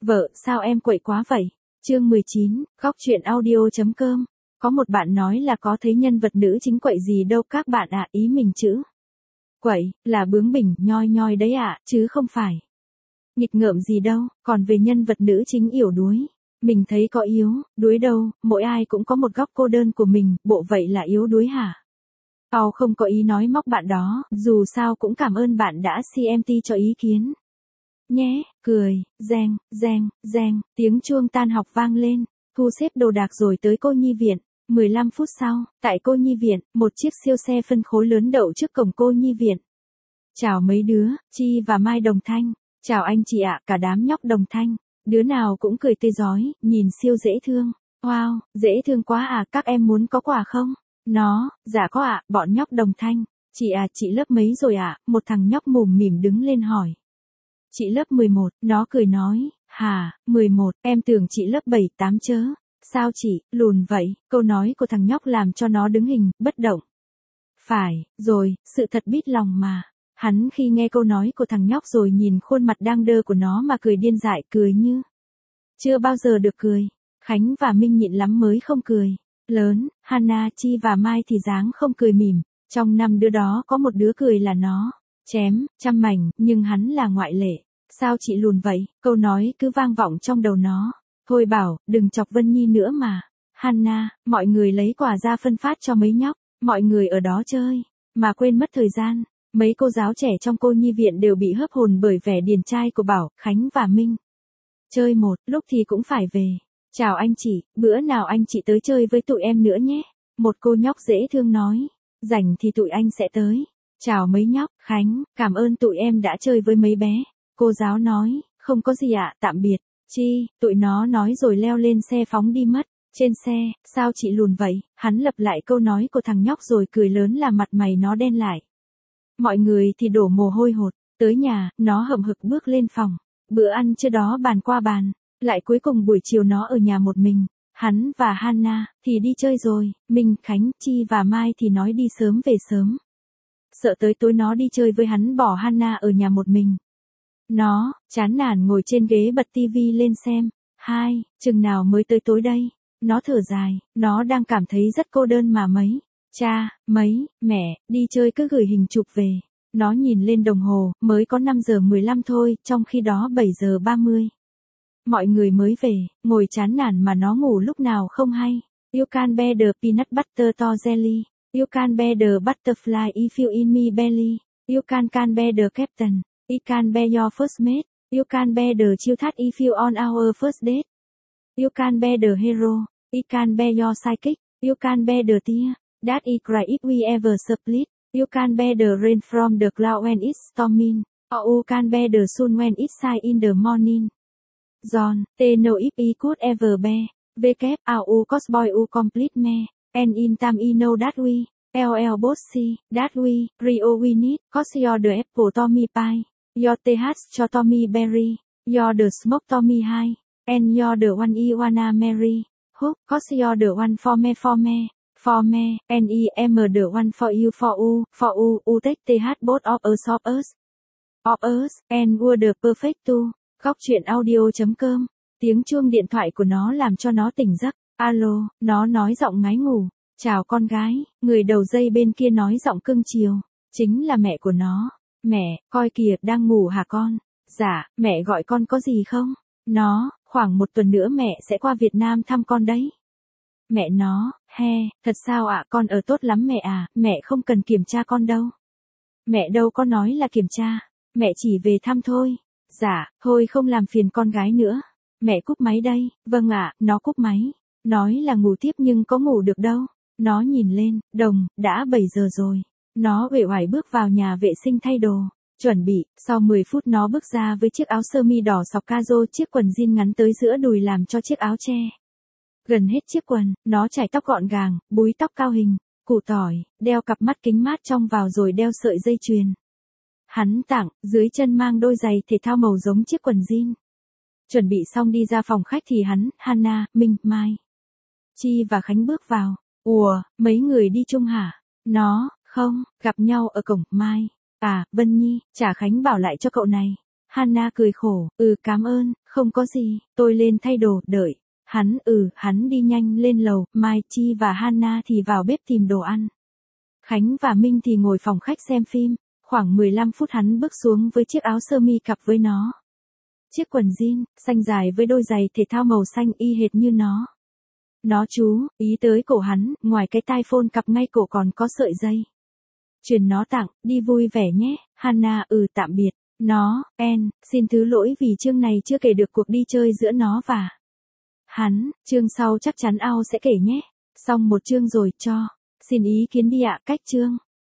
Vợ, sao em quậy quá vậy? Chương 19, góc truyện audio.com. Có một bạn nói là có thấy nhân vật nữ chính quậy gì đâu các bạn ạ, ý mình chữ quậy, là bướng bỉnh, nhoi nhoi đấy ạ, chứ không phải nghịch ngợm gì đâu, còn về nhân vật nữ chính yểu đuối. Mình thấy có yếu, đuối đâu, mỗi ai cũng có một góc cô đơn của mình, bộ vậy là yếu đuối hả? Tao không có ý nói móc bạn đó, dù sao cũng cảm ơn bạn đã CMT cho ý kiến. Nhé, cười, reng, reng, reng, tiếng chuông tan học vang lên, thu xếp đồ đạc rồi tới cô nhi viện. 15 phút sau, tại cô nhi viện, một chiếc siêu xe phân khối lớn đậu trước cổng cô nhi viện. Chào mấy đứa, Chi và Mai Đồng Thanh. Chào anh chị ạ, cả đám nhóc Đồng Thanh. Đứa nào cũng cười tươi rói, nhìn siêu dễ thương. Wow, dễ thương quá à, các em muốn có quà không? Nó, dạ có ạ, bọn nhóc Đồng Thanh. Chị à, chị lớp mấy rồi ạ? Một thằng nhóc mồm mỉm đứng lên hỏi. Chị lớp 11, nó cười nói, hả, 11, em tưởng chị lớp 7, 8 chớ. Sao chị, lùn vậy? Câu nói của thằng nhóc làm cho nó đứng hình, bất động. Phải, rồi, sự thật biết lòng mà. Hắn khi nghe câu nói của thằng nhóc rồi nhìn khuôn mặt đang đơ của nó mà cười điên dại, cười như chưa bao giờ được cười. Khánh và Minh nhịn lắm mới không cười. Lớn, Hana, Chi và Mai thì dáng không cười mỉm. Trong 5 đứa đó có một đứa cười là nó. Chém, trăm mảnh, nhưng hắn là ngoại lệ. Sao chị lùn vậy? Câu nói cứ vang vọng trong đầu nó. Thôi bảo, đừng chọc Vân Nhi nữa mà. Hana, mọi người lấy quà ra phân phát cho mấy nhóc. Mọi người ở đó chơi, mà quên mất thời gian. Mấy cô giáo trẻ trong cô nhi viện đều bị hớp hồn bởi vẻ điển trai của Bảo, Khánh và Minh. Chơi một, lúc thì cũng phải về. Chào anh chị, bữa nào anh chị tới chơi với tụi em nữa nhé. Một cô nhóc dễ thương nói. Rảnh thì tụi anh sẽ tới. Chào mấy nhóc, Khánh, cảm ơn tụi em đã chơi với mấy bé. Cô giáo nói, không có gì ạ, tạm biệt. Chi, tụi nó nói rồi leo lên xe phóng đi mất. Trên xe, sao chị lùn vậy? Hắn lặp lại câu nói của thằng nhóc rồi cười lớn làm mặt mày nó đen lại. Mọi người thì đổ mồ hôi hột. Tới nhà, nó hậm hực bước lên phòng. Bữa ăn trưa đó bàn qua bàn. Lại cuối cùng buổi chiều nó ở nhà một mình. Hắn và Hana thì đi chơi rồi. Minh, Khánh, Chi và Mai thì nói đi sớm về sớm. Sợ tới tối nó đi chơi với hắn bỏ Hana ở nhà một mình. Nó, chán nản ngồi trên ghế bật tivi lên xem. Chừng nào mới tới tối đây? Nó thở dài, nó đang cảm thấy rất cô đơn mà mấy. Cha, mấy, mẹ, đi chơi cứ gửi hình chụp về. Nó nhìn lên đồng hồ, mới có 5 giờ 15 thôi, trong khi đó 7 giờ 30. Mọi người mới về, ngồi chán nản mà nó ngủ lúc nào không hay. You can be the peanut butter to jelly. You can be the butterfly if you in me belly. You can be the captain. It can be your first mate. You can be the chill that if you on our first date. You can be the hero. It can be your sidekick. You can be the tear that it cry if we ever split. You can be the rain from the cloud when it's storming. Or you can be the sun when it's shine in the morning. John, they know if he could ever be. WK, au cosboy u complete me. And in time he know that we. LL bossy, that we. Rio we need. Cause you're the apple Tommy pie. You're the hat cho Tommy berry. You're the smoke Tommy high. And you're the one I wanna marry. Hope, cause you're the one for me. For me, and I am the one for you, u take the heart both of us, and we're the perfect two. Góc truyện audio.com. Tiếng chuông điện thoại của nó làm cho nó tỉnh giấc. Alo, nó nói giọng ngái ngủ. Chào con gái, người đầu dây bên kia nói giọng cưng chiều. Chính là mẹ của nó. Mẹ, coi kìa, đang ngủ hả con? Dạ, mẹ gọi con có gì không? Nó, khoảng 1 tuần nữa mẹ sẽ qua Việt Nam thăm con đấy. Mẹ nó, thật sao ạ, con ở tốt lắm mẹ à, mẹ không cần kiểm tra con đâu. Mẹ đâu có nói là kiểm tra, mẹ chỉ về thăm thôi. Dạ, thôi không làm phiền con gái nữa. Mẹ cúp máy đây, vâng ạ, nó cúp máy. Nói là ngủ tiếp nhưng có ngủ được đâu. Nó nhìn lên, đồng, đã 7 giờ rồi. Nó uể oải bước vào nhà vệ sinh thay đồ. Chuẩn bị, sau 10 phút nó bước ra với chiếc áo sơ mi đỏ sọc cazo, chiếc quần jean ngắn tới giữa đùi làm cho chiếc áo che gần hết chiếc quần. Nó chải tóc gọn gàng, búi tóc cao hình, củ tỏi, đeo cặp mắt kính mát trong vào rồi đeo sợi dây chuyền. Hắn tặng, dưới chân mang đôi giày thể thao màu giống chiếc quần jean. Chuẩn bị xong đi ra phòng khách thì hắn, Hana, Minh, Mai, Chi và Khánh bước vào. Ủa, mấy người đi chung hả? Nó, không, gặp nhau ở cổng. Mai, à, Vân Nhi, chả Khánh bảo lại cho cậu này. Hannah cười khổ, cảm ơn, không có gì, tôi lên thay đồ, đợi. Hắn đi nhanh lên lầu, Mai Chi và Hannah thì vào bếp tìm đồ ăn. Khánh và Minh thì ngồi phòng khách xem phim, khoảng 15 phút hắn bước xuống với chiếc áo sơ mi cặp với nó. Chiếc quần jean, xanh dài với đôi giày thể thao màu xanh y hệt như nó. Nó chú, ý tới cổ hắn, ngoài cái tai phone cặp ngay cổ còn có sợi dây. Truyền nó tặng, đi vui vẻ nhé, Hannah, tạm biệt. Nó, xin thứ lỗi vì chương này chưa kể được cuộc đi chơi giữa nó và hắn, chương sau chắc chắn Ao sẽ kể nhé. Xong một chương rồi cho. Xin ý kiến đi ạ, cách chương.